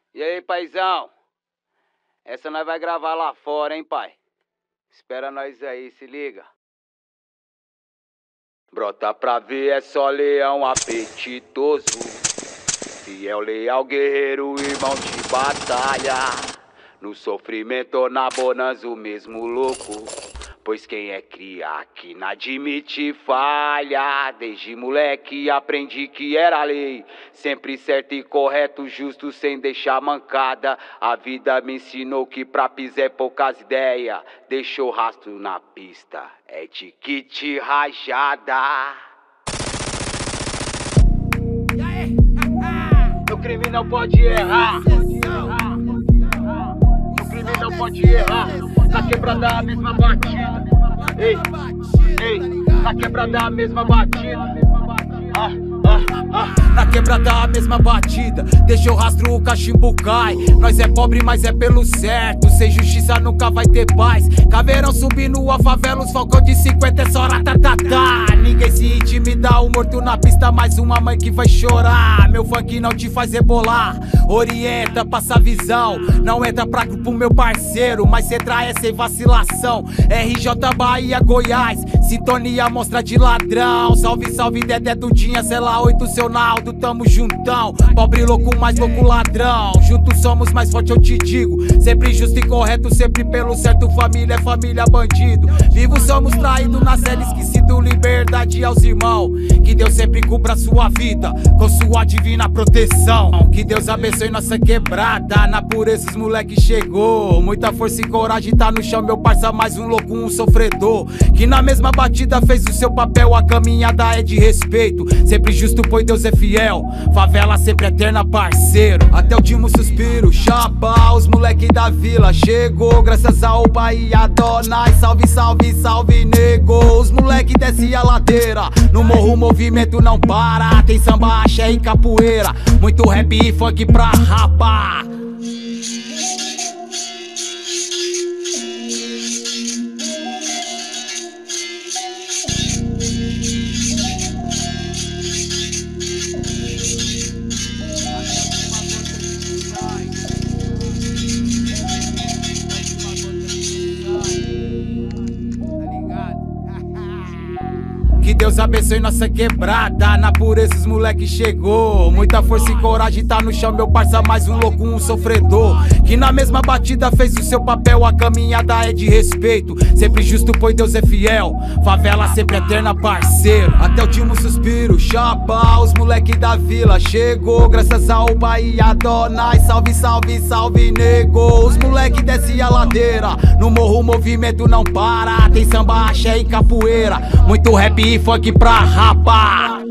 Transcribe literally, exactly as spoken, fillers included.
E aí, paizão? Essa nós vai gravar lá fora, hein, pai? Espera nós aí, se liga. Brota pra ver, é só leão apetitoso, fiel, leal, guerreiro, irmão de batalha. No sofrimento ou na bonança, o mesmo louco. Pois quem é cria aqui não admite falha. Desde moleque aprendi que era lei, sempre certo e correto, justo sem deixar mancada. A vida me ensinou que pra pisar é poucas ideias. Deixou rastro na pista, é de kit rajada. No crime não pode errar, no crime não pode errar. Na quebrada a mesma batida, ei, ei, na quebrada a mesma batida, ah, ah, ah. Na quebrada a mesma batida, deixa o rastro, o cachimbo cai. Nós é pobre, mas é pelo certo, sem justiça nunca vai ter paz. Caveirão subindo a favela, os falcão de cinquenta é só ratatatá. Ninguém se intimida, o morto na pista, mais uma mãe que vai chorar. Meu funk não te faz rebolar, orienta, passa visão. Não entra pra grupo, meu parceiro, mas cê trai é sem vacilação. R J Bahia, Goiás, sintonia mostra de ladrão. Salve, salve, Dedé Dudinha, sei lá, oito, seu Naldo, tamo juntão. Pobre louco, mais louco ladrão, juntos somos mais forte, eu te digo. Sempre justo e correto, sempre pelo certo. Família é família, bandido. Vivos somos traídos na série, esquecido. Liberdade aos irmãos, que Deus sempre cubra sua vida com sua divina proteção. Que Deus abençoe nossa quebrada, na pureza os moleque chegou. Muita força e coragem, tá no chão, meu parça, mais um louco, um sofredor. Que na mesma batida fez o seu papel, a caminhada é de respeito. Sempre justo, pois Deus é fiel, favela sempre eterna, parceiro. Até o último suspiro, chapa, os moleque da vila chegou, graças ao Bahia Donai. Salve, salve, salve, nego. Os moleque desce a ladeira, no morro o movimento não para. Tem samba, axé e capoeira, muito rap e funk pra rapar. Que Deus abençoe nossa quebrada, na pureza os moleque chegou. Muita força e coragem, tá no chão, meu parça, mais um louco, um sofredor. Que na mesma batida fez o seu papel, a caminhada é de respeito. Sempre justo, pois Deus é fiel, favela sempre eterna, parceiro. Até o último suspiro, chapa, os moleque da vila chegou, graças ao Bahia Donai. Salve, salve, salve, nego. Os moleque desce a ladeira, no morro o movimento não para. Tem samba, axé e capoeira, muito rap e funk pra rapar.